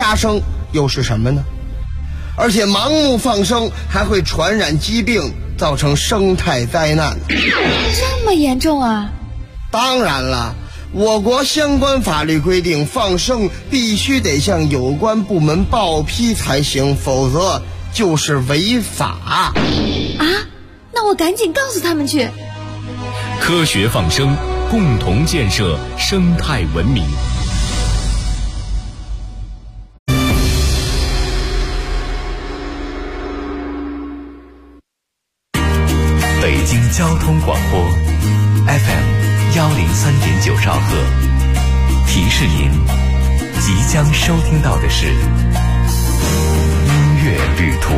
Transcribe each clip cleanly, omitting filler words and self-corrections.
杀生又是什么呢？而且盲目放生还会传染疾病，造成生态灾难。 这么严重啊？ 当然了，我国相关法律规定，放生必须得向有关部门报批才行，否则就是违法。 啊？那我赶紧告诉他们去。 科学放生，共同建设生态文明。北京交通广播 FM103.9兆赫，提示您即将收听到的是音乐旅途。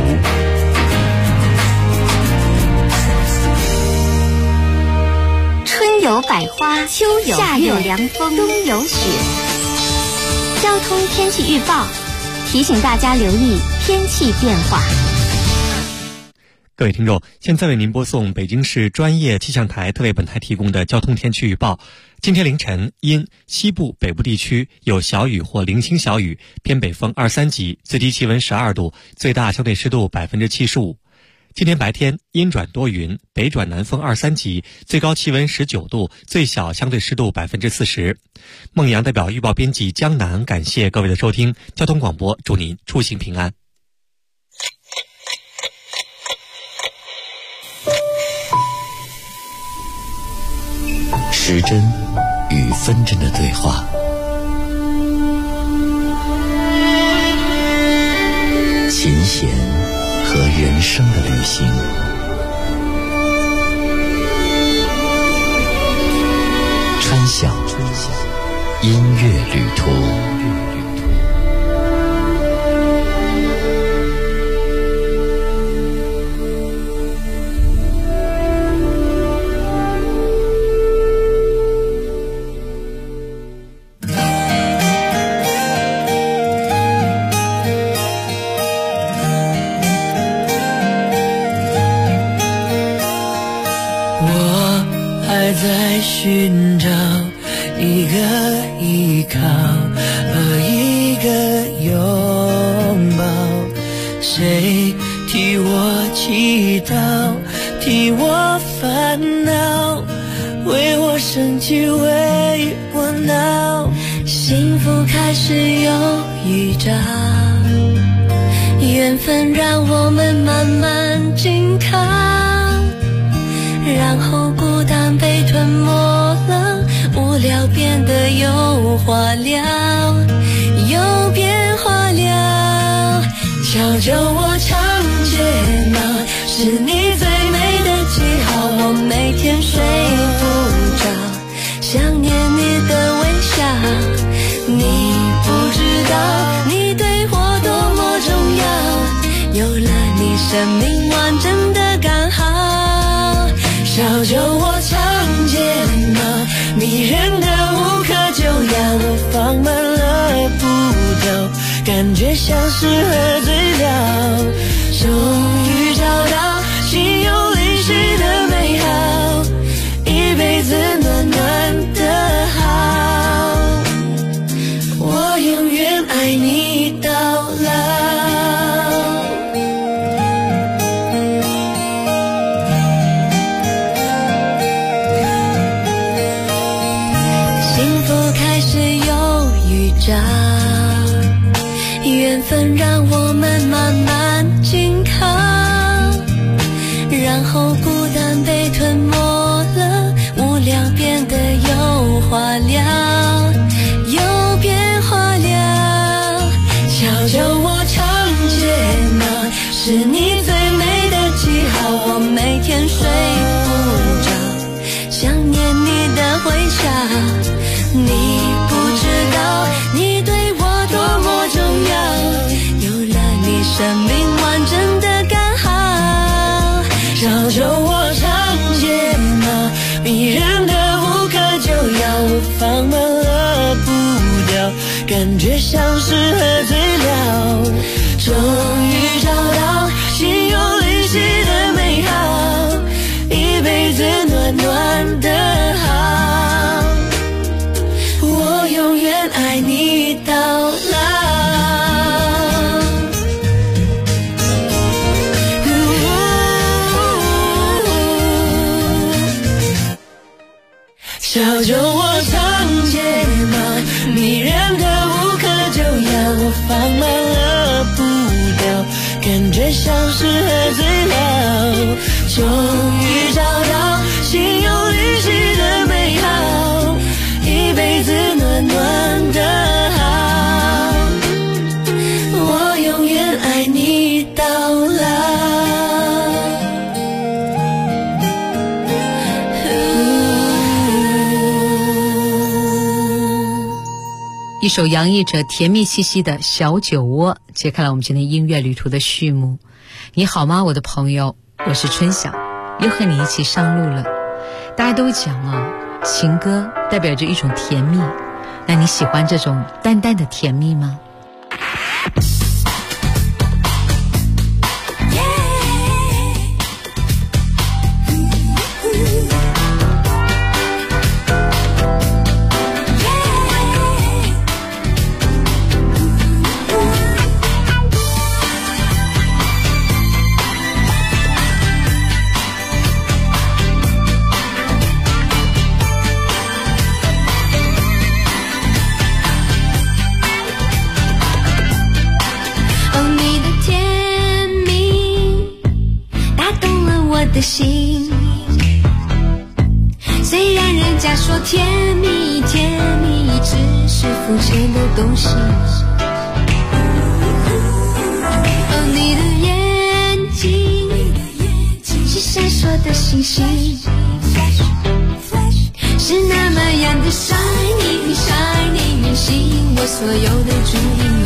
春有百花，秋有夏有凉风，冬有雪。交通天气预报提醒大家留意天气变化。 各位听众，现在为您播送北京市专业气象台特为本台提供的交通天气预报。今天凌晨因西部、北部地区有小雨或零星小雨，偏北风2、3级，最低气温12度，最大相对湿度75%。今天白天阴转多云，北转南风2、3级，最高气温19度，最小相对湿度40%。孟阳代表预报编辑江南感谢各位的收听，交通广播祝您出行平安。 时针与分针的对话，琴弦和人生的旅行，川响音乐旅途。 在寻找一个依靠和一个拥抱，谁替我祈祷，替我烦恼，为我生气，为我闹。幸福开始有预兆，缘分让我们慢慢紧靠，然后孤单被吞没了，无聊变得有话聊，有变化了。悄悄我唱睫毛，是你最美的记号，我每天睡不着，想念你的微笑。你不知道你对我多么重要，有了你生命完整的刚好。小酒我唱睫毛，迷人的无可救药，我放慢了步调，感觉像是喝醉了，终于找到心有灵犀的美好，一辈子暖暖的好，我永远爱你到老。缘分让我们慢慢紧靠，然后孤单被吞没了，无聊变得有话聊，有变化了。悄悄我唱睫毛，是你最美的记号，我每天睡不着，想念你的微笑。你不知道你对我多么重要，有了你生命完整的刚好。小酒我唱睫毛，迷人的无可救药，我放慢了步调，感觉像是喝醉了，终于找到心有小酒窝长睫毛，迷人的无可救药，我放慢了步调，感觉像是喝醉了，终于找到心有灵犀的美好，一辈子暖暖的好，我永远爱你到老。 一首洋溢着甜蜜气息的小酒窝，揭开了我们今天音乐旅途的序幕。你好吗，我的朋友，我是春晓，又和你一起上路了。大家都讲啊，情歌代表着一种甜蜜，那你喜欢这种淡淡的甜蜜吗？ 心，虽然人家说甜蜜甜蜜只是肤浅的东西，你的眼睛是闪烁的星星，是那么样的 shining shining， 吸引我所有的注意，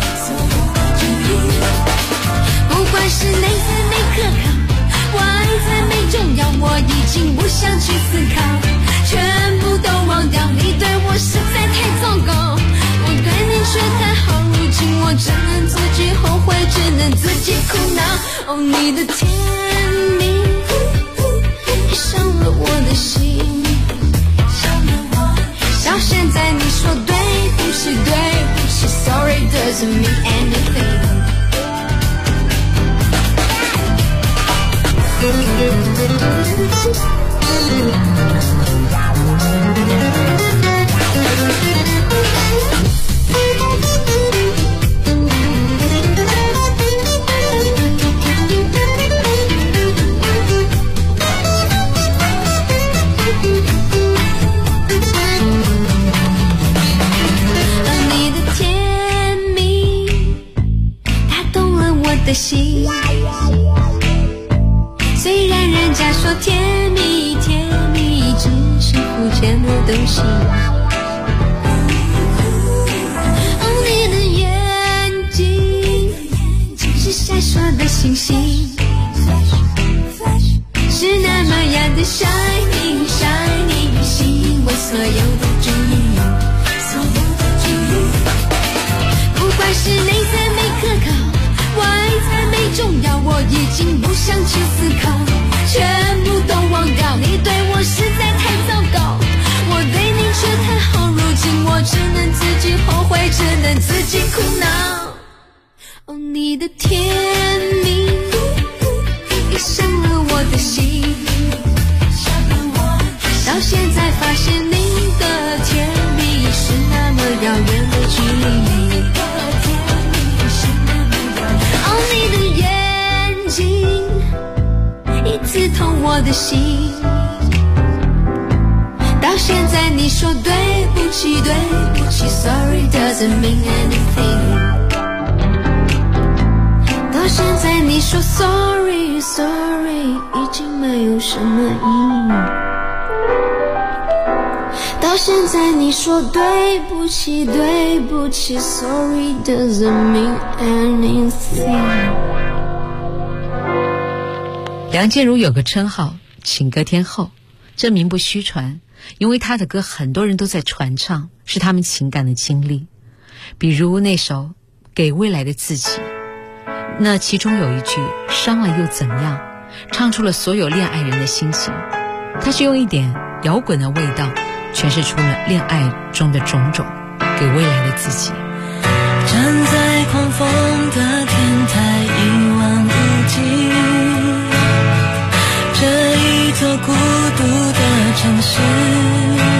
不管是内在内可靠，外在没重要，我已经不想去思考，全部都忘掉，你对我实在太糟糕，我对你却太好，如今我只能自己后悔，只能自己苦恼。哦，你的甜蜜伤了我的心，到现在你说对不起对不起 Sorry doesn't mean anything。你的甜蜜打动了我的心，虽然人家说甜蜜甜蜜只是肤浅的东西，你的眼睛是闪烁的星星，是那么样的 shining shining， 吸引我所有的注意，不管是内在没可靠，外在没重要，我已经不想去思考，全部都忘掉，你对我实在太糟糕，我对你却太好，如今我只能自己后悔，只能自己苦恼。哦，你的甜蜜也伤了我的心，到现在发现你的甜蜜是那么遥远的距离，你的眼睛一刺痛我的心，到现在你说对不起对不起 Sorry doesn't mean anything， 到现在你说 Sorry Sorry 已经没有什么意义，到现在你说对不起对不起 Sorry doesn't mean anything。 梁静茹有个称号情歌天后，这名不虚传，因为她的歌很多人都在传唱，是他们情感的经历。比如那首给未来的自己，那其中有一句伤了又怎样，唱出了所有恋爱人的心情，它是用一点摇滚的味道诠释出了恋爱中的种种，给未来的自己。 站在狂风的天台一望无际，这一座孤独的城市，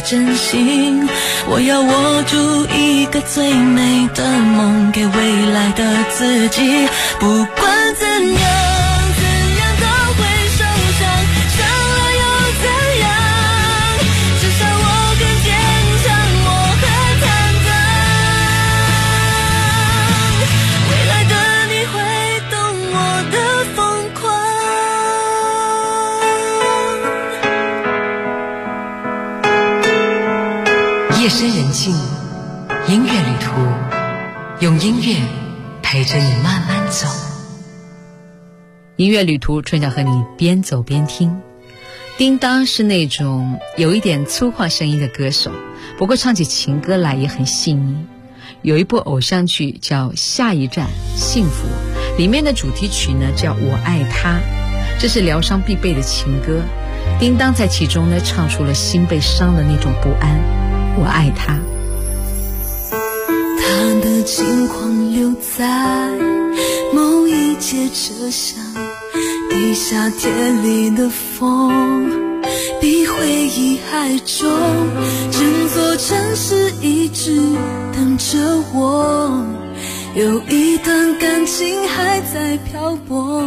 真心。我要握住一个最美的梦，给未来的自己。不管怎样都会受伤，伤了又怎样？至少我更坚强，我很坦荡。未来的你会懂我的疯狂。 夜深人静，音乐旅途，用音乐陪着你慢慢走。音乐旅途，春晓和你边走边听。叮当是那种有一点粗犷声音的歌手，不过唱起情歌来也很细腻。有一部偶像剧叫《下一站幸福》，里面的主题曲呢叫《我爱他》，这是疗伤必备的情歌。叮当在其中呢唱出了心被伤的那种不安。我爱他。 他的轻狂留在某一节车厢，比夏天里的风比回忆还重，整座城市一直等着我，有一段感情还在漂泊。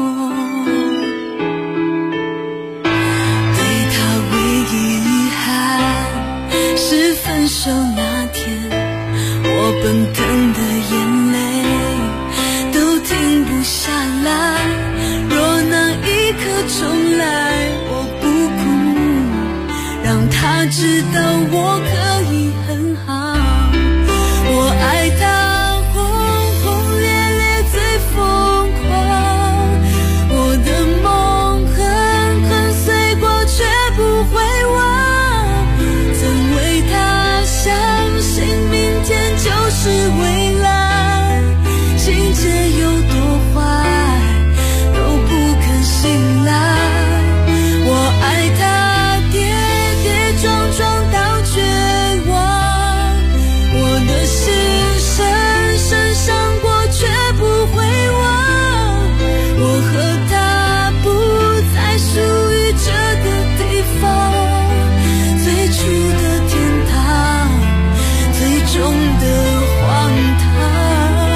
对他唯一遗憾是分手那天，我奔腾的眼泪都停不下来。若那一刻重来，我不哭，让他知道我可以很好。我爱他轰轰烈烈最疯狂，我的梦狠狠碎过却不会忘，曾为他相信明天就是未来，情节有多坏都不肯醒来。我爱他跌跌撞撞到绝望，我的心深深伤过却不会忘，我和他不再属于这个地方，最初的天堂，最终的荒唐。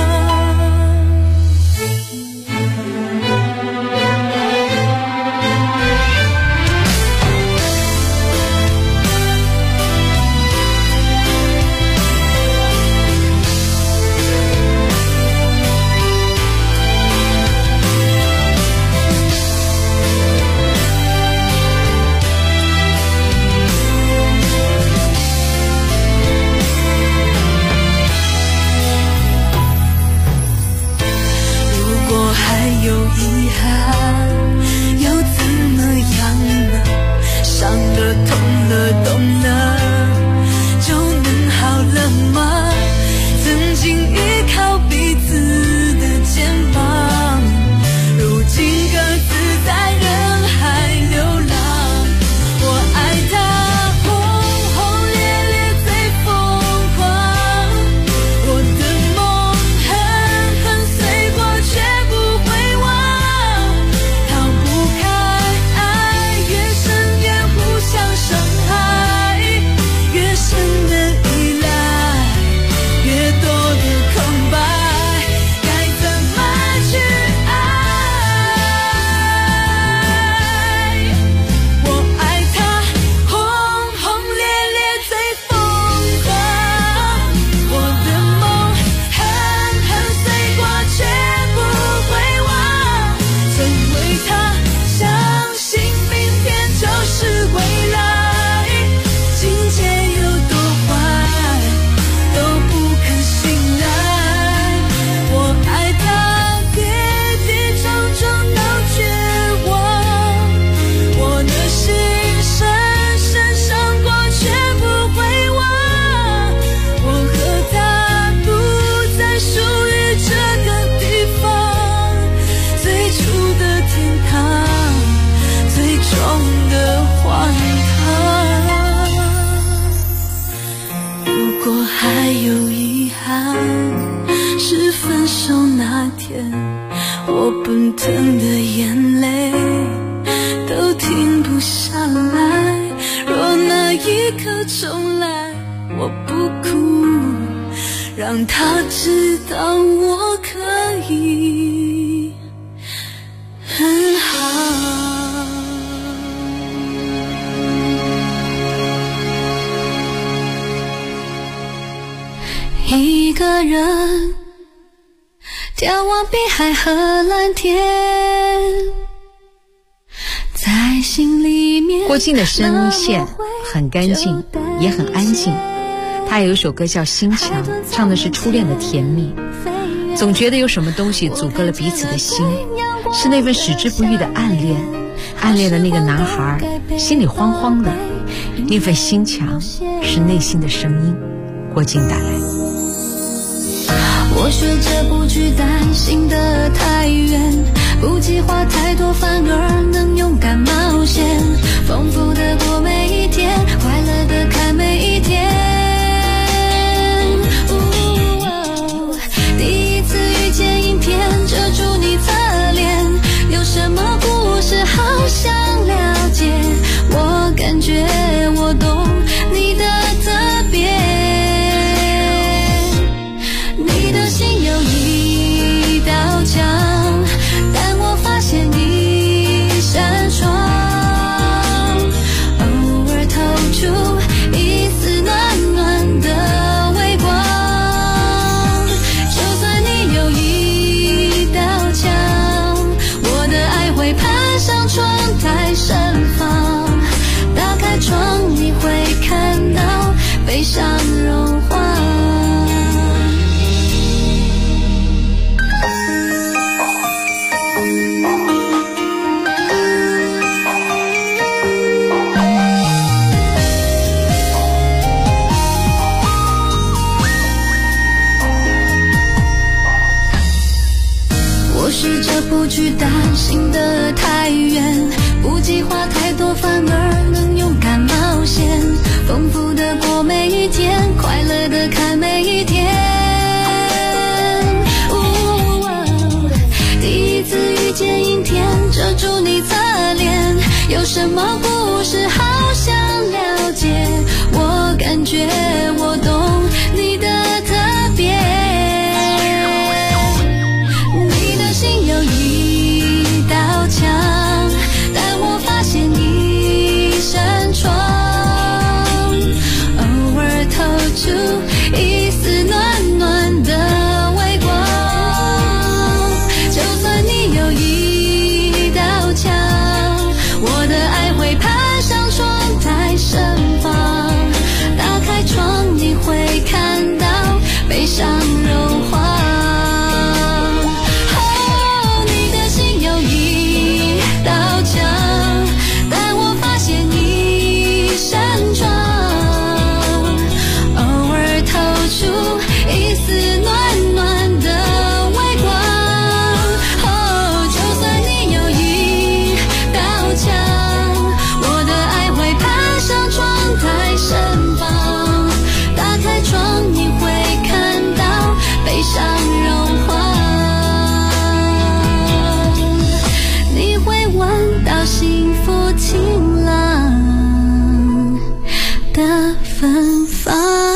如果还有遗憾，又怎么样呢？伤了痛了懂了，就能好了吗？曾经依靠彼此的肩膀，如今各自在人海流浪。我爱他轰轰烈烈最疯狂，我的梦狠狠碎过却不会忘，逃不开爱，越深越互相伤害，越深的依赖，越多的空白，该怎么去爱？我爱他轰轰烈烈最疯狂，我的梦狠狠碎过却不会忘，曾为他相信明天就是未来，情节有多坏都不肯醒来。我爱他跌跌撞撞到绝望，我的心深深伤过却不会忘，我和他不再属于这个地方，最初的天堂，最终的荒唐。如果还有遗憾，是分手那天，我奔腾的眼泪都停不下来。若那一刻重来，我不哭，让他知道我可以很好。一个人眺望碧海和蓝天，在心里面。 郭靖的声线很干净，也很安静。他有一首歌叫《心墙》，唱的是初恋的甜蜜。总觉得有什么东西阻隔了彼此的心，是那份矢志不渝的暗恋。暗恋的那个男孩心里慌慌的，那份心墙是内心的声音。郭靖带来。 我学着不去担心的太远，不计划太多，反而能勇敢冒险，丰富的过每一天，快乐的看每一天。第一次遇见影片，遮住你侧脸，有什么故事好想了解，我感觉我懂你的特别。心有一道墙，但我发现一扇窗，偶尔透出一丝暖暖的微光。就算你有一道墙，我的爱会攀上窗台盛放，打开窗你会看到悲伤融化。试着不去担心的太远，不计划太多，反而能勇敢冒险，丰富的过每一天，快乐的看每一天。第一次遇见阴天，遮住你侧脸，有什么故事好想了解，我感觉我懂你的特别。心有一道墙，但我发现一扇窗，偶尔透出一丝暖暖的微光。就算你有一道墙，我的爱会攀上窗台盛放，打开窗你会看到悲伤融化。幸福晴朗的芬芳。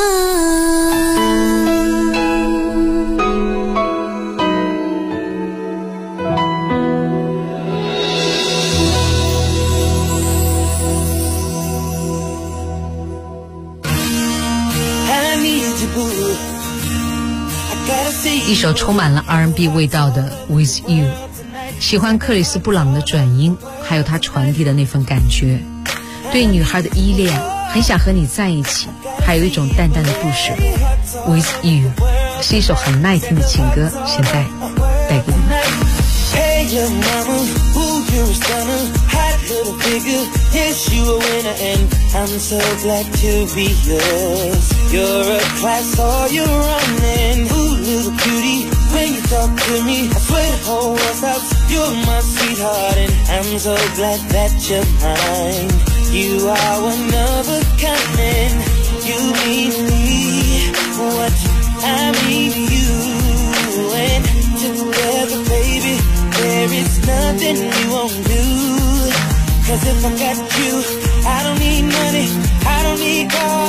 一首充满了 R&B 味道的 With You， 喜欢克里斯布朗的转音，还有他传递的那份感觉，对女孩的依恋，很想和你在一起，还有一种淡淡的不舍。 With You 是一首很耐听的情歌，现在带给你们。 Hey young mama, ooh you're a stunner, hot little figure, yes you a winner and I'm so glad to be yours. You're a class all you're running, ooh little cutie, when you talk to me I swear the whole world stops. You're my sweetheart and I'm so glad that you're mine. You are one of a kind and you mean me what I mean you, and together baby there is nothing we won't do. Cause if I got you, I don't need money, I don't need cars,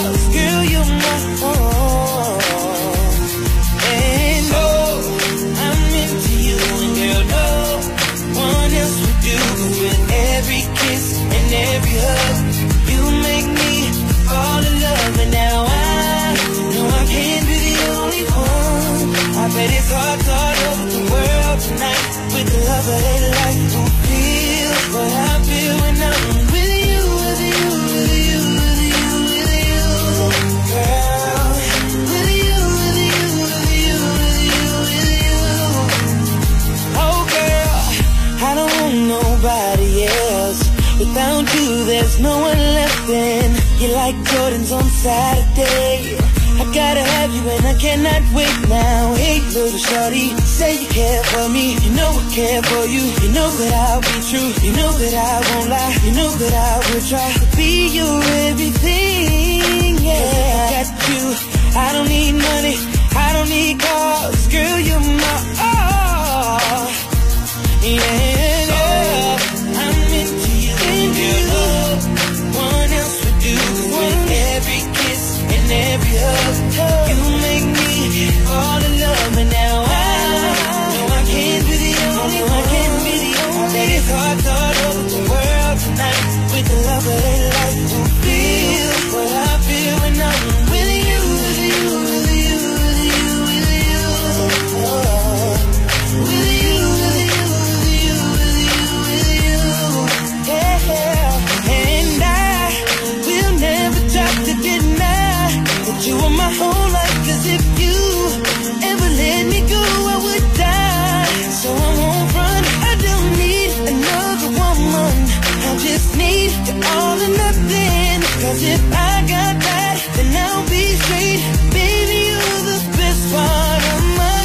like Jordans on Saturday. I gotta have you and I cannot wait now. Hey little shorty, say you care for me. You know I care for you. You know that I'll be true. You know that I won't lie. You know that I will try to be your everything. Yeah, I got you. I don't need money. I don't need cars. Girl, you're my all. Yeah, I'm into you. Love. One else would do. With every kiss and every hug, you make me fall in love. And now I know I can't be the only one. I can't be the only. Let his heart all over the world tonight with the love of their life. To feel what I feel when I'm with you, with you, with you, with you, with you. Oh, with you, with you, with you, with you, with you. Yeah, and I will never try to deny that you are my whole life. 'Cause if you ever let me go, I would die. So I won't run. I don't need another woman. I just need you all or nothing. 'Cause if I got that, then I'll be straight. Baby, you're the best part of my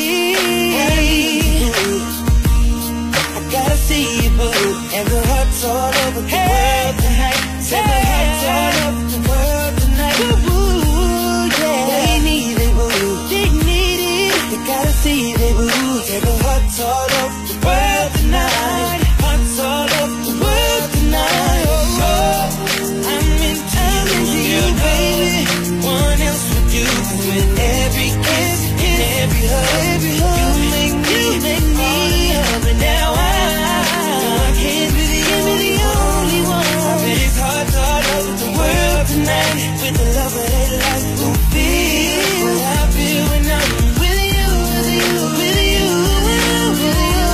day. I gotta see you, boo. And the hearts all over the world tonight. Said the hearts all over the world tonight. Ooh, yeah. They need it, boo. They need it. They gotta see it, boo. Said the hearts all over the world tonight. Hearts all over the world tonight. Oh, I'm into you, baby. One else would do. With every kiss and every hug, you make me love. And now I can't be the only one. I bet it's hard all over the world tonight with the love of their life. Who feel what I feel when I'm with you, with you, with you, with you,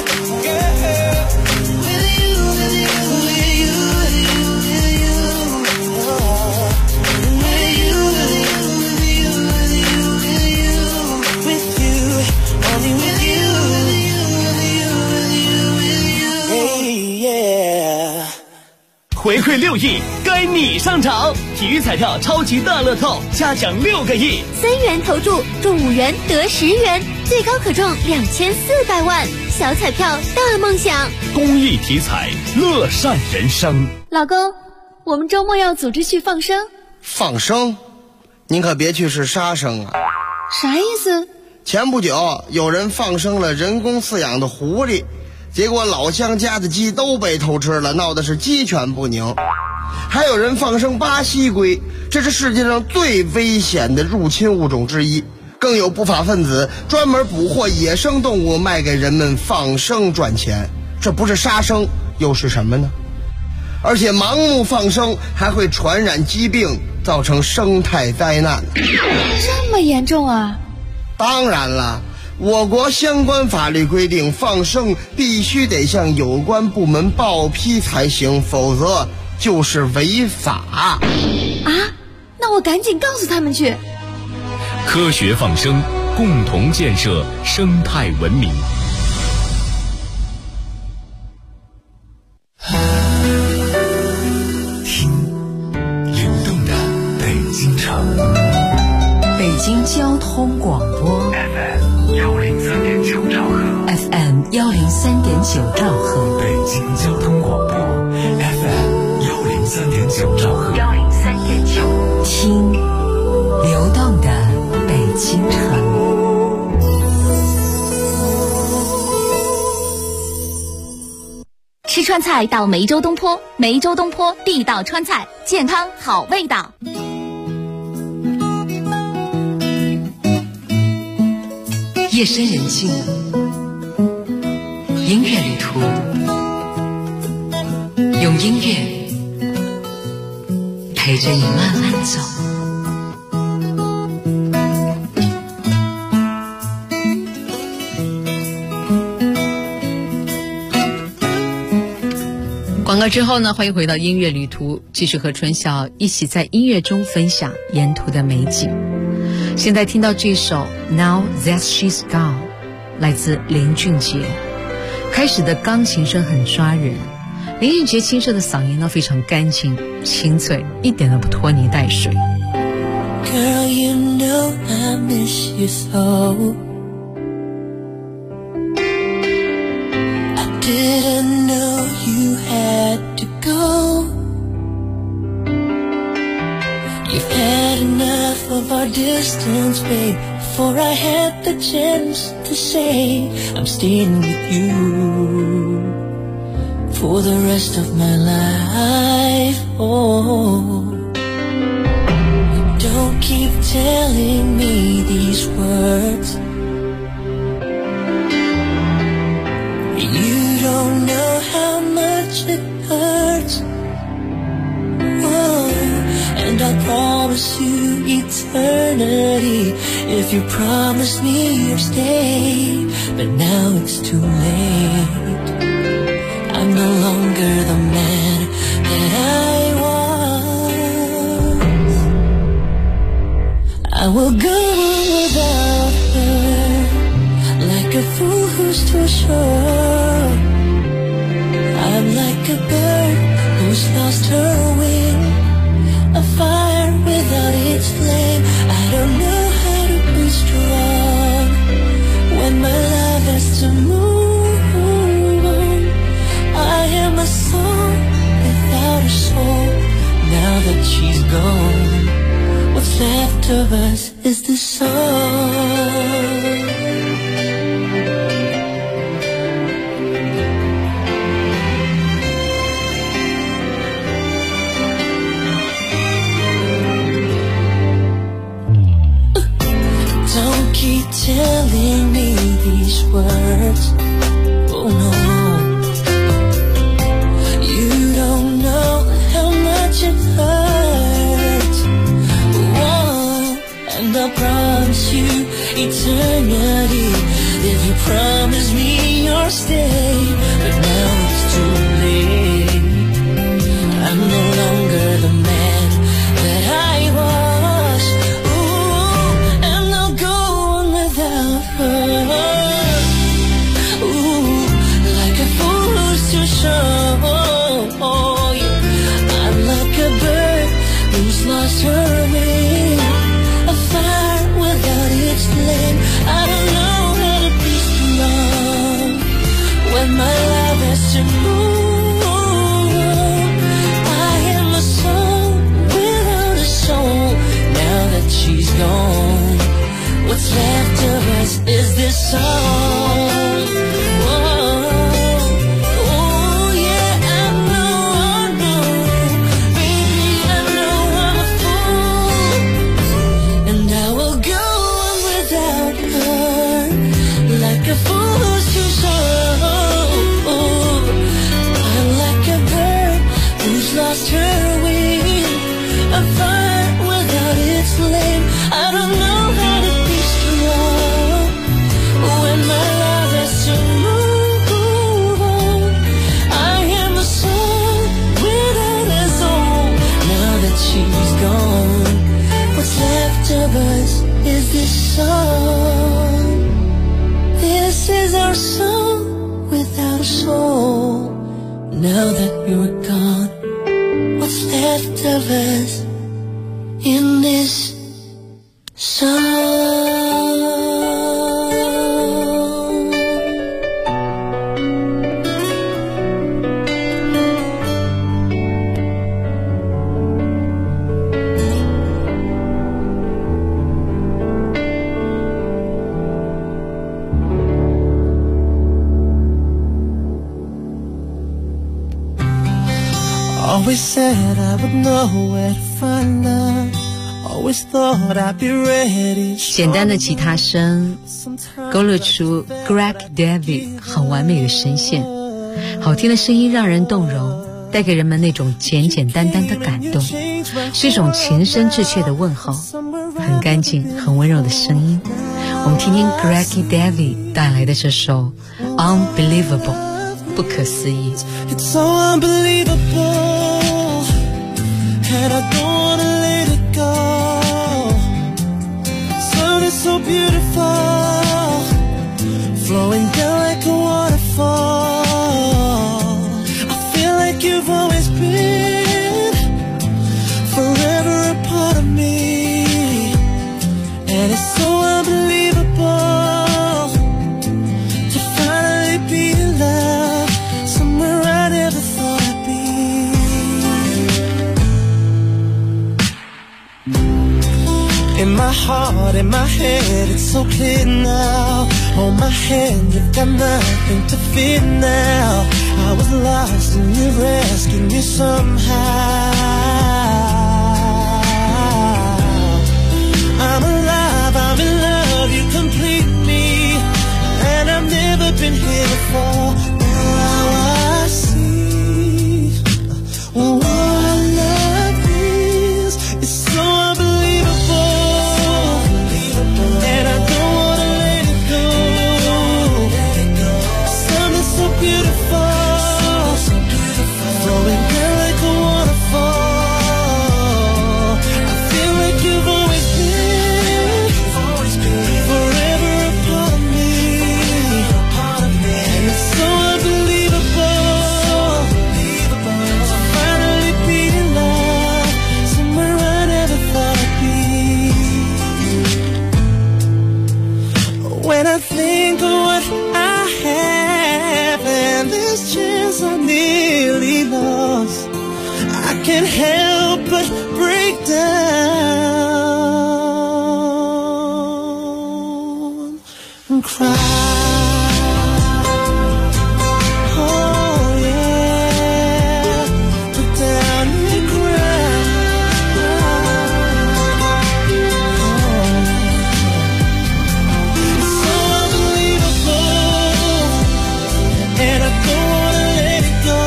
girl. With you, with you, with you, with you, with you. Oh, with you, with you, with you, with you, with you, with you, only with you, with you, with you, with you, with you. Hey, yeah. 回馈6亿，该你上场！体育彩票超级大乐透，嘉奖6个亿 ，3元投注中5元得10元，最高可中2400万，小彩票大梦想。 公益体彩，乐善人生。 老公，我们周末要组织去放生。 放生？您可别去是杀生啊！ 啥意思？ 前不久有人放生了人工饲养的狐狸，结果老乡家的鸡都被偷吃了，闹的是鸡犬不宁。还有人放生巴西龟，这是世界上最危险的入侵物种之一。更有不法分子专门捕获野生动物卖给人们放生赚钱，这不是杀生又是什么呢？而且盲目放生还会传染疾病，造成生态灾难。 这么严重啊？ 当然了，我国相关法律规定，放生必须得向有关部门报批才行，否则就是违法。 啊？那我赶紧告诉他们去。 科学放生，共同建设生态文明。听流动的北京城， 北京交通广播 FM 103.9兆赫 FM 103.9兆赫， 北京交通广播 FM 103.9兆赫 103.9，听流动的北京城。 吃川菜到梅州东坡，梅州东坡地道川菜，健康好味道。 夜深人静，音乐旅途，用音乐陪着你慢慢走。广告之后呢，欢迎回到音乐旅途，继续和春晓一起在音乐中分享沿途的美景。现在听到这首 Now That She's Gone 来自林俊杰，开始的钢琴声很抓人， 林俊杰清澈的嗓音呢非常干净清脆，一点都不拖泥带水。 Girl, you know I miss you so. I didn't know you had to go. You've had enough of our distance, babe. Before I had the chance to say I'm staying with you for the rest of my life. Oh, don't keep telling me these words. You don't know how much it hurts. Oh, and I promise you eternity if you promise me you'll stay. But now it's too late. I'm no longer the man that I was. I will go without her, like a fool who's too sure. I'm like a bird who's lost her wing, a fire without its flame. I don't know how to be strong when my love has to move on. I am a song without a soul. Now that she's gone, what's left of us is the song. Don't keep telling me these words. Oh no, you don't know how much it hurts. Whoa, and I promise you eternity if you promise me you'll stay. But now it's too late. I'm no longer the man that I was. Ooh, and I'll go on without her. Ooh, like a fool who's too sure. Oh, yeah. I'm like a bird who's lost her wing, a fire without its flame. I don't know how to be strong when my love has to move on. I am a soul without a soul. Now that she's gone, what's left of us is this song. Oh, yeah, I know, baby, I know I'm a fool, and I will go on without her, like a fool who's too sure. I'm like a bird who's lost her wing, a fire without its flame. I don't know how to be strong when my love has to move on. I am a soul without a soul. Now that she's gone, what's left of us is this song. This is our song without a soul. Now that you're gone, what's left of us in this song? Always said I would know where to find love. Always thought I'd be ready. 简单的吉他声勾勒出 Greg David 很完美的声线，好听的声音让人动容，带给人们那种简简单单的感动，是一种情深挚切的问候，很干净很温柔的声音。我们听听 Greg David 带来的这首 Unbelievable 不可思议。 It's so unbelievable, and I don't wanna let it go. Sun is so beautiful, flowing down like a waterfall. I feel like In my heart, in my head, it's so clear now. Hold my hand, you've got nothing to fear now. I was lost and you rescued me somehow. I'm alive, I'm in love, you complete me. And I've never been here before. Now I see what love is. It's so unbelievable, and I don't wanna let it go. Something so beautiful, flowing down like a waterfall. I feel like you've always been forever a part of me, and it's so unbelievable to finally be in love somewhere I never thought I'd be. When I think of what I have and this chance I nearly lost, I can't help but break down and cry. Oh yeah, put down and cry. It's so unbelievable, and I don't wanna let it go.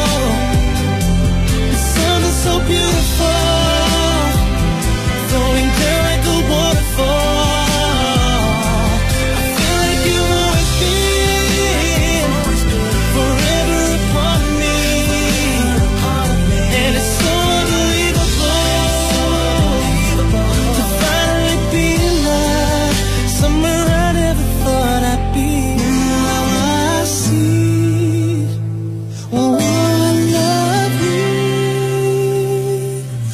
It's something so beautiful, flowing down like a waterfall. I feel like you've always been forever a part of me, and it's so unbelievable to finally be in love somewhere I never thought I'd be. Now I see what love is.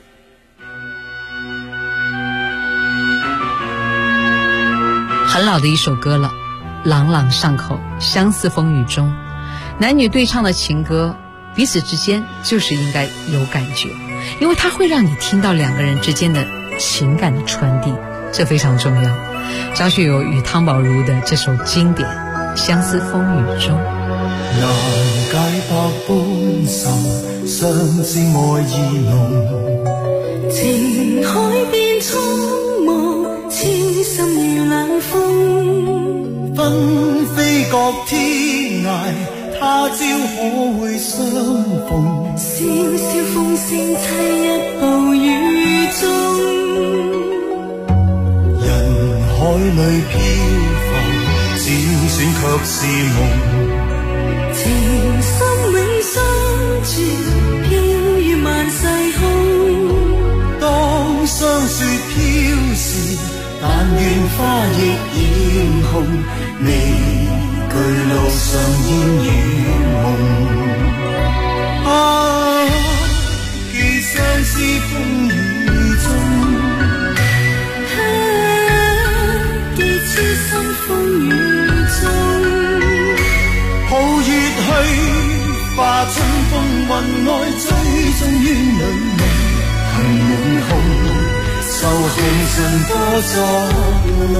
很老的一首歌了，朗朗上口，相思风雨中。男女对唱的情歌，彼此之间就是应该有感觉，因为它会让你听到两个人之间的情感的传递，这非常重要。张学友与汤宝如的这首经典《相思风雨中》。 難解百般愁，相知愛意濃。 情海變蒼茫，痴心如冷風。 紛飛各天涯，他朝可會相逢？ 笑笑風聲凄一暴雨中。 人海裏漂浮，輾轉卻是夢。 情深永相傳，飄於萬世空。 當霜雪飄時，但願花亦艷紅，未懼路上煙雨夢。啊，寄相思風雨中， 寄痴心風雨中。 抱月去，化春風雲外，追蹤於女夢，行滿空，受紅塵多作弄。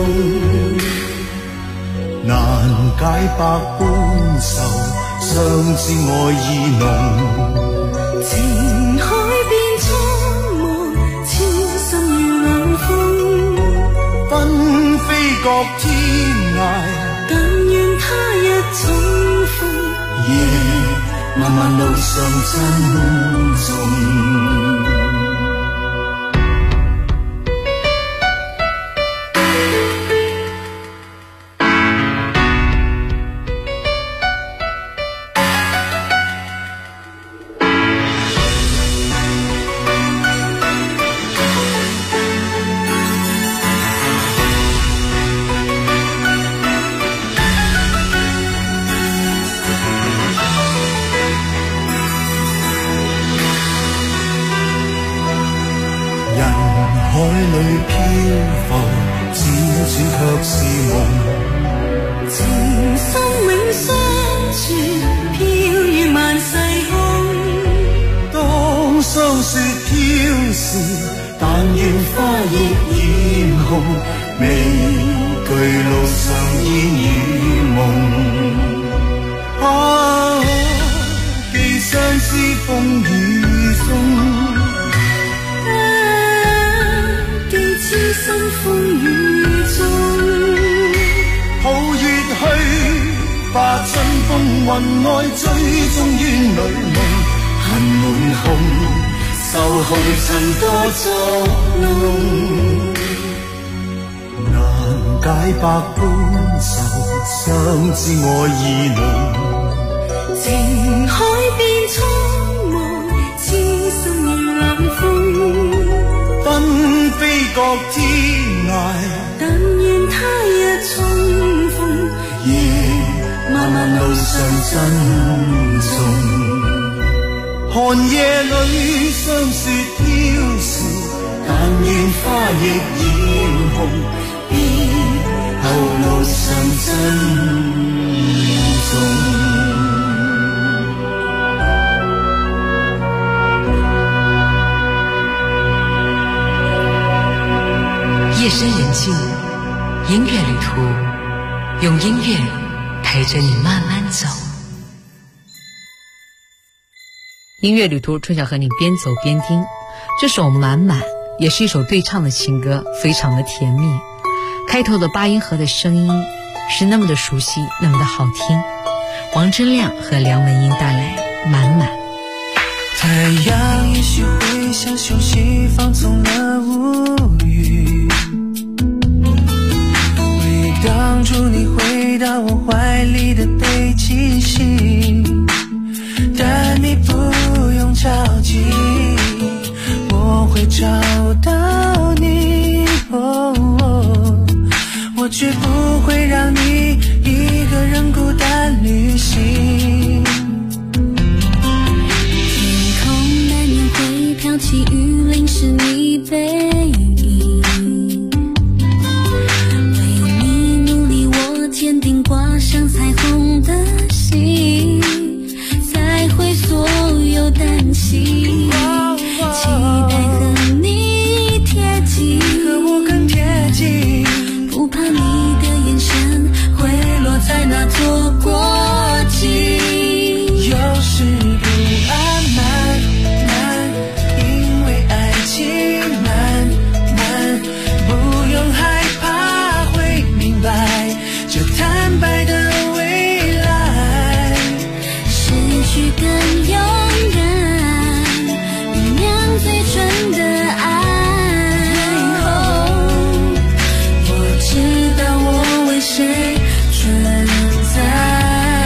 難解百般愁，相知愛意濃。 情海變蒼茫，痴心如冷風。 紛飛各天涯， 但願他日重逢。 夜漫漫路上珍重。海裏漂浮，輾轉卻是夢。 情深永相傳，飄於萬世空。 當霜雪飄時， 但願花亦豔紅，未懼路上煙與夢。啊，既相思風雨中， 既痴心風雨中， 抱月去，把春風雲外追蹤於女夢，恨滿空。受紅塵多作弄，難解百般愁，相知愛意濃。 情海變蒼茫，痴心如冷風。 奔飛各天涯， 但願他日重逢。 夜漫漫路上珍重。寒夜裏霜雪飄時，但願花亦豔紅，別後路上珍重。 夜深人静，音乐旅途，用音乐陪着你慢慢走。音乐旅途，春晓和你边走边听。这首《满满》也是一首对唱的情歌，非常的甜蜜。开头的八音盒的声音是那么的熟悉，那么的好听。王铮亮和梁文音带来《满满》。 太阳也许会像休息放纵了无语，回荡出你回到我怀里的背气息，但你不用着急，我会找到你，我绝不会让你一个人孤单旅行。 天空难免会飘起雨淋湿你背影，为你努力我坚定挂上彩虹的心，才会所有担心，期待和你贴近， 和我更贴近， 不怕你的眼神会落在那座国境。 有时不安难难，因为爱情难难，不用害怕会明白这坦白的未来， 失去更勇敢，酝酿最纯的爱。我知道我为谁存在。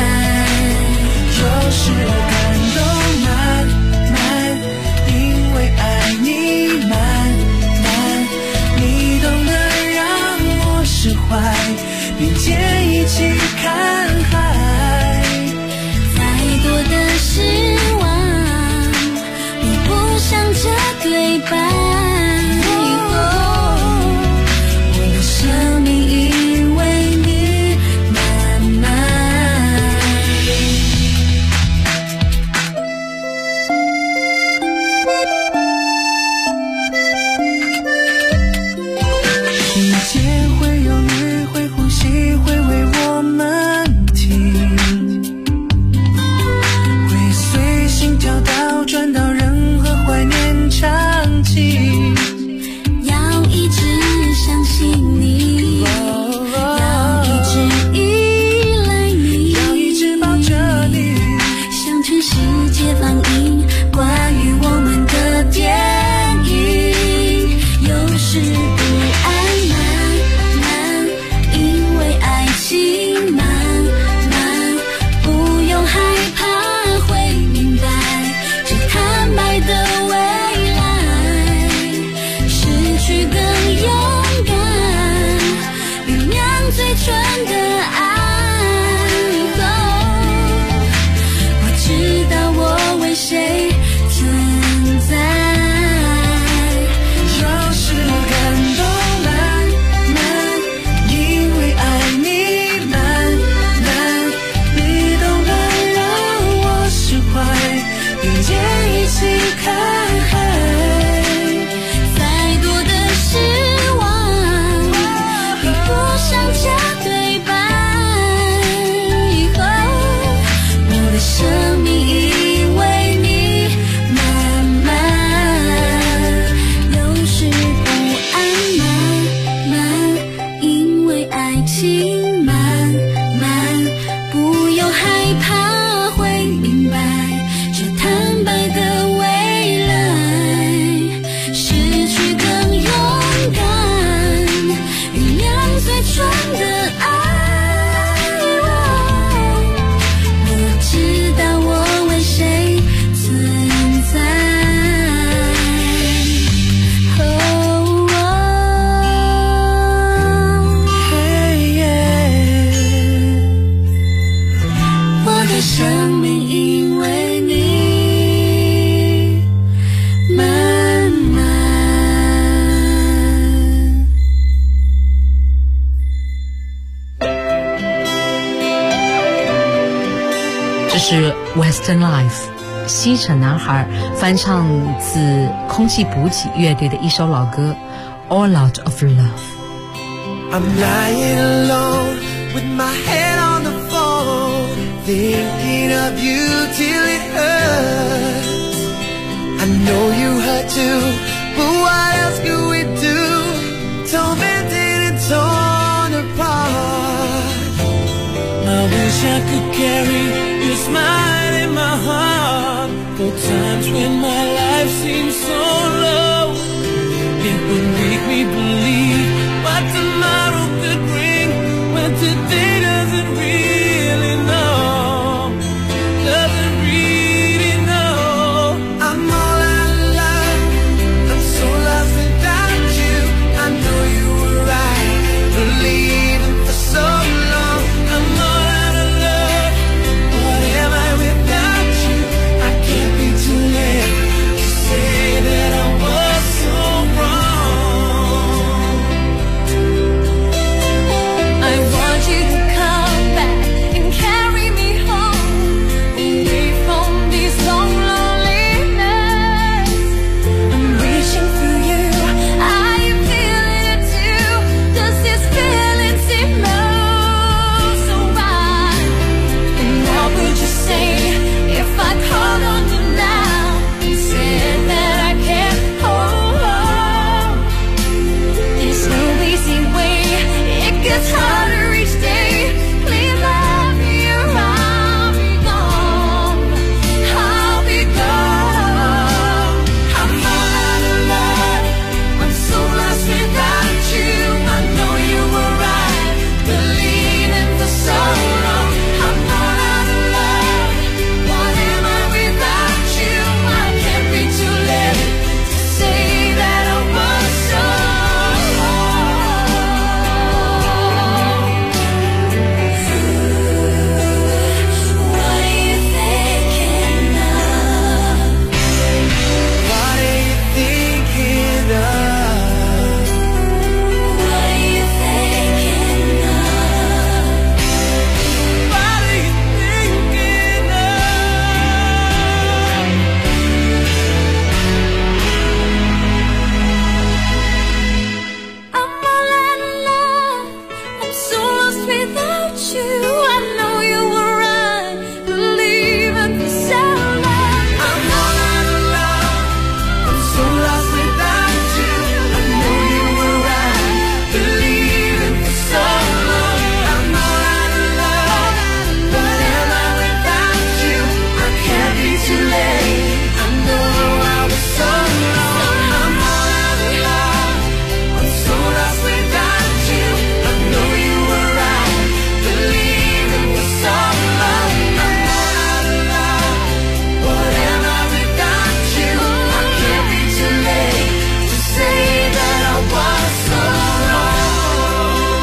有时感动难难，因为爱你难难，你懂得让我释怀，并肩一起看海。 再多的失望，比不上这对白。我的生命因为你慢慢。 世界会有雨，会呼吸，会为我们是 Western Life 西城男孩翻唱自空气补给乐队的一首老歌 All Out of Love。I'm lying alone with my head on the phone, thinking of you till it hurts. I know you hurt too, but what else could we do? Tormented and torn apart. I wish I could carry your smile in my heart. For times when my life seems so low, it would make me believe what tomorrow could bring, when today doesn't really know, doesn't really know. I'm all out of love, I'm so lost without you. I know you were right, believing for so long. I'm all out of love, what am I without you? I can't be too late to say that I was so wrong. I want you to come back and carry me home, away from this long loneliness. I'm reaching for you, are you feeling it too? Does this feeling seem so right? And what would you say if I called on you now and said that I can't hold on? There's no easy way, it gets harder each day. Please love me or I'll be gone, I'll be gone. I'm all out of love, I'm so lost without you. I know you were right, believing for so long. I'm all out of love, what am I without you? I can't be too late to say that I was so wrong. What are you thinking of? What are you thinking of? What are you thinking of? What are you thinking I'm all out of love, I'm so lost without you. I know you were right, believing for so long. I'm all out of love, I'm so lost without you. I know you were right, believing for so long. I'm all out of love, what am I without you? I can't be too late, I know I was so wrong. I'm all out of love, I'm so lost without you. I know you were right, believing for so long. I'm all out of love, what am I without you? I can't be too late to say that I was so wrong.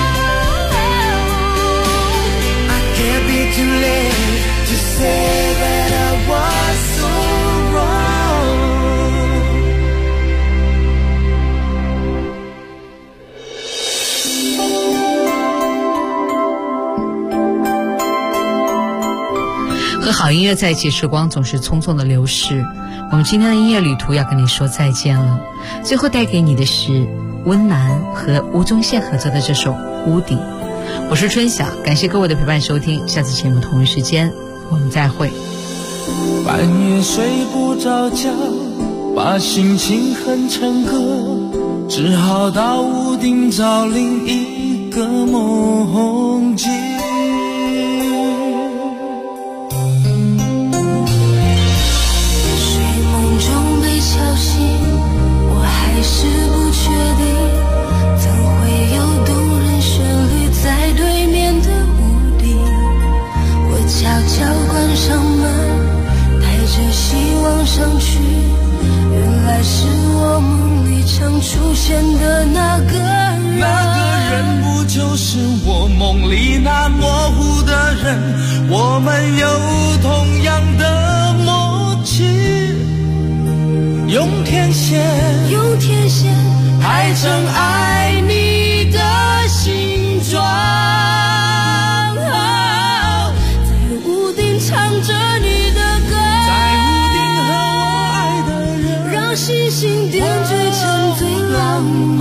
I can't be too late to say that I was so wrong. 和好音乐在一起，时光总是匆匆的流逝。我们今天的音乐旅途要跟你说再见了。最后带给你的是温岚和吴宗宪合作的这首《屋顶》。我是春晓，感谢各位的陪伴收听，下次节目同一时间我们再会。 半夜睡不着觉，把心情哼成歌，只好到屋顶找另一个梦境。 睡梦中被敲醒，我还是不确定，怎会有动人旋律在对面的屋顶？我悄悄关上门，带着希望上去，原来是我梦里常出现的那个人。 那个人不就是我梦里那模糊的人？我们有同样的默契，用天线排成爱你的形状， 在屋顶唱着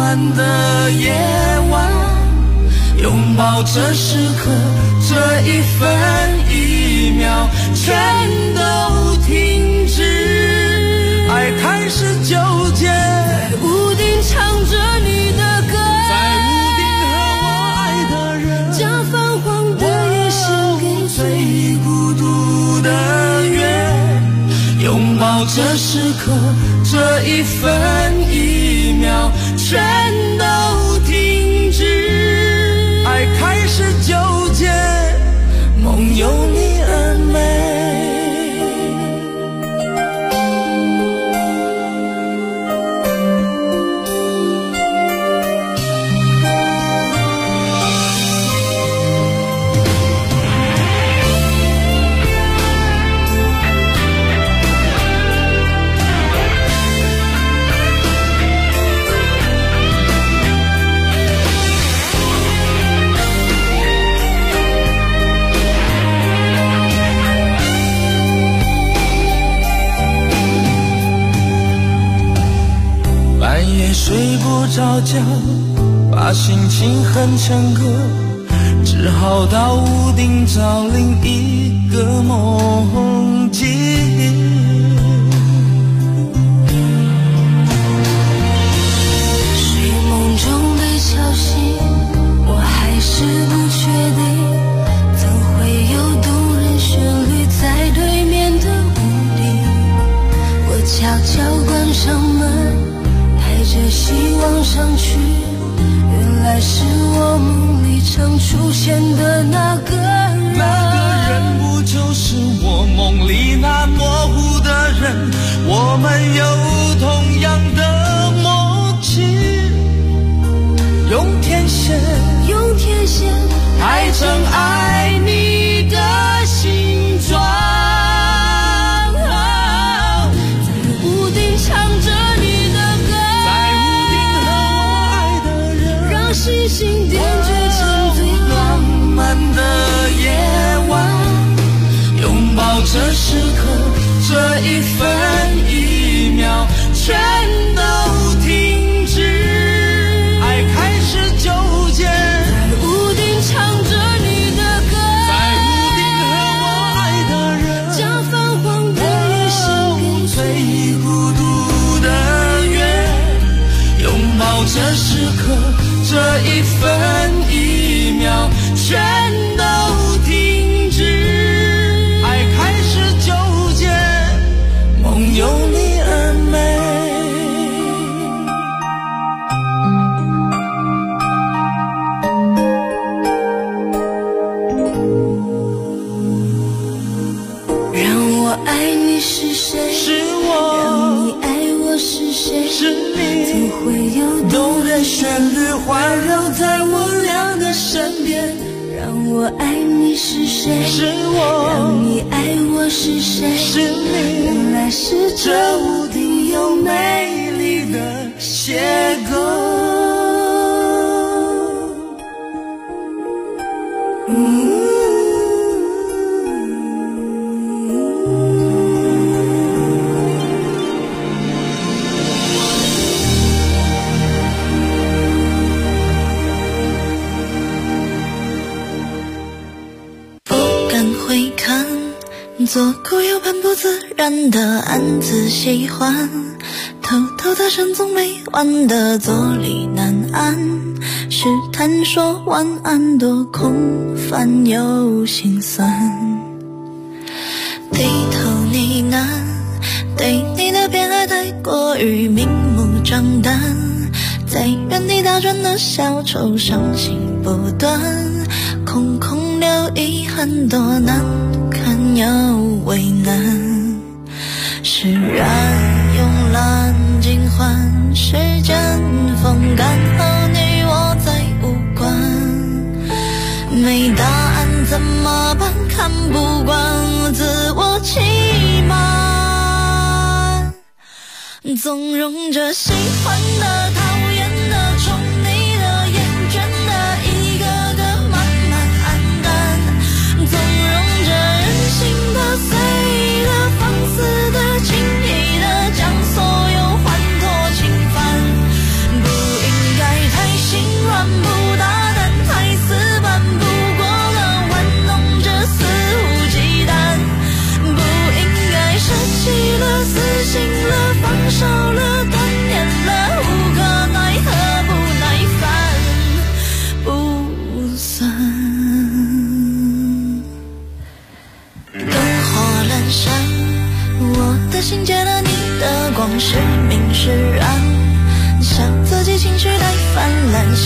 漫的夜晚，拥抱这时刻，这一分一秒全都停止，爱开始纠结， 在屋顶唱着你的歌， 在屋顶和我爱的人， 将泛黄的夜献给最孤独的月，拥抱这时刻，这一分一秒全都停止，爱开始纠结，梦有你而美。睡不着觉，把心情哼成歌，只好到屋顶找另一个梦境。 睡梦中被敲醒，我还是不确定，怎会有动人旋律在对面的屋顶。我悄悄关上门，带着希望上去，原来是我梦里常出现的那个人。 那个人不就是我梦里那模糊的人？我们有同样的默契，用天线排成爱你的形状， 在屋顶唱着你的歌， 在屋顶和我爱的人， 让星星点缀成最浪漫的夜晚，拥抱这时刻，这一分一秒全都停止，爱开始纠结， 在屋顶唱着你的歌， 在屋顶和我爱的人， 将泛黄的夜献给最孤独的月，拥抱这时刻，这一分一秒全都停止，爱开始纠结，梦有你而美。 让我爱你是谁？ 是我。 让你爱我是谁？ 是你。 怎会有动人旋律环绕在我俩的身边？ 让我爱你是谁？ 是我。 让你爱我是谁？ 是你。 原来是这屋顶有美丽的邂逅。 做固有半不自然的暗自喜欢，偷偷的深总没完的坐立难安，试探说晚安多空泛又心酸，低头呢喃，对你的偏爱太过于明目张胆，在原地打转的小丑伤心不断，空空留遗憾多难看又为难，释然慵懒尽欢，时间风干和你我再无关，没答案怎么办？看不惯自我欺瞒，纵容着喜欢的讨厌的宠你的厌倦的一个个慢慢黯淡，纵容着任性的随的放肆的轻易的将所有欢脱侵犯，不应该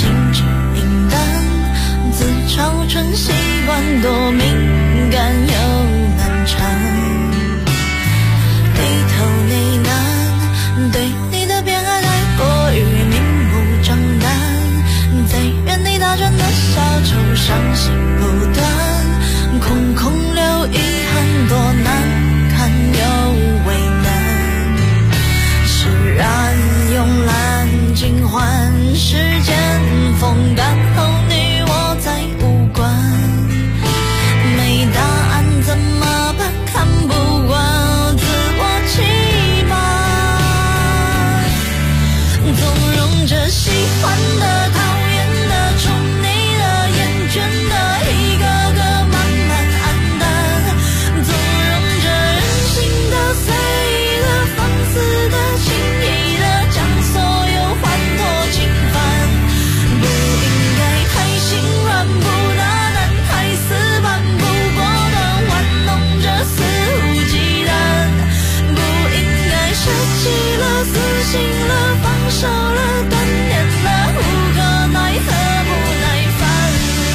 心只平淡，自嘲成习惯，多敏感又难缠。低头呢喃，对你的偏爱太过于明目张胆，在原地打转的小丑，伤心不断，空空留遗憾，多难看又为难。释然慵懒尽欢，时间风干后你我再无关。没答案怎么办？看不惯自我欺瞒，纵容着喜欢的、讨厌的、宠你的、厌倦的，一个个慢慢黯淡，纵容着任性的、随意的、放肆的、轻易的，将所有欢脱侵犯。不应该太心软，不大胆，太死板，不果断，玩弄着肆无忌惮。不应该舍弃了、死心了、放手了、断念了，无可奈何，不耐烦。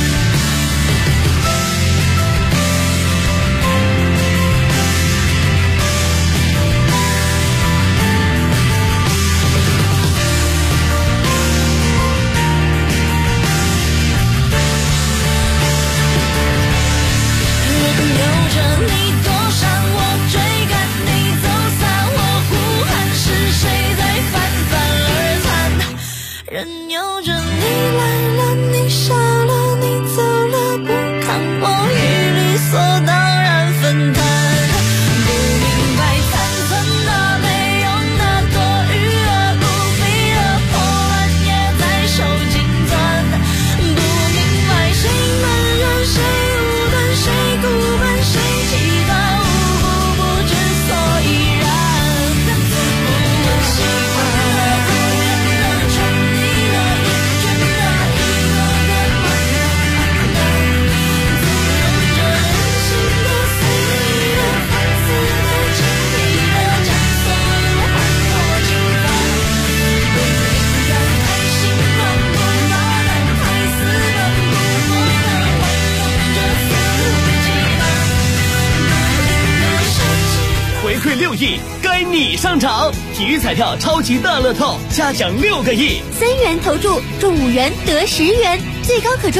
任由着你躲闪，我追赶你走散，我呼喊，是谁在泛泛而谈？任由着你来了，你笑了，你走了，不看我与理所当然分摊。不明白残存的、没用的、多余的、不必的、破烂也在手紧攥。不明白谁闷热，谁无端，谁孤本，谁期待，无不不知所以然。我喜欢的、讨厌的、宠你的、厌倦的，一个个慢慢暗淡，纵容着任性的、随意的、放肆的、轻易的，将所有欢脱侵犯。不应该太心软，不大胆，太死板，不果断，玩弄着肆无忌惮。不应该舍弃。 回馈6亿，该你上场！体育彩票超级大乐透，嘉奖6个亿。 3元投注中5元得10元，最高可中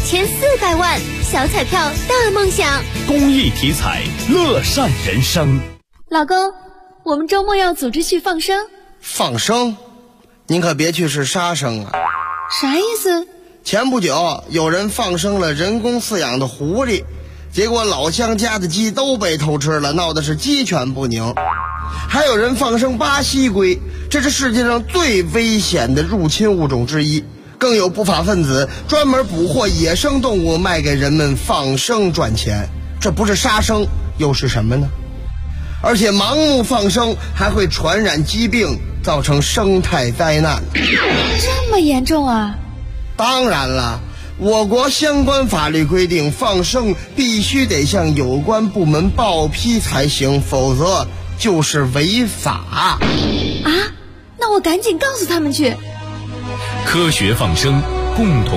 2400万。小彩票大梦想。 公益体彩，乐善人生。 老公，我们周末要组织去放生。 放生？您可别去是杀生啊！ 啥意思？ 前不久有人放生了人工饲养的狐狸，结果老乡家的鸡都被偷吃了，闹得是鸡犬不宁。还有人放生巴西龟，这是世界上最危险的入侵物种之一。更有不法分子专门捕获野生动物卖给人们放生赚钱，这不是杀生又是什么呢？而且盲目放生还会传染疾病，造成生态灾难。 这么严重啊？ 当然了，我国相关法律规定，放生必须得向有关部门报批才行，否则就是违法。 啊？那我赶紧告诉他们去。 科学放生，共同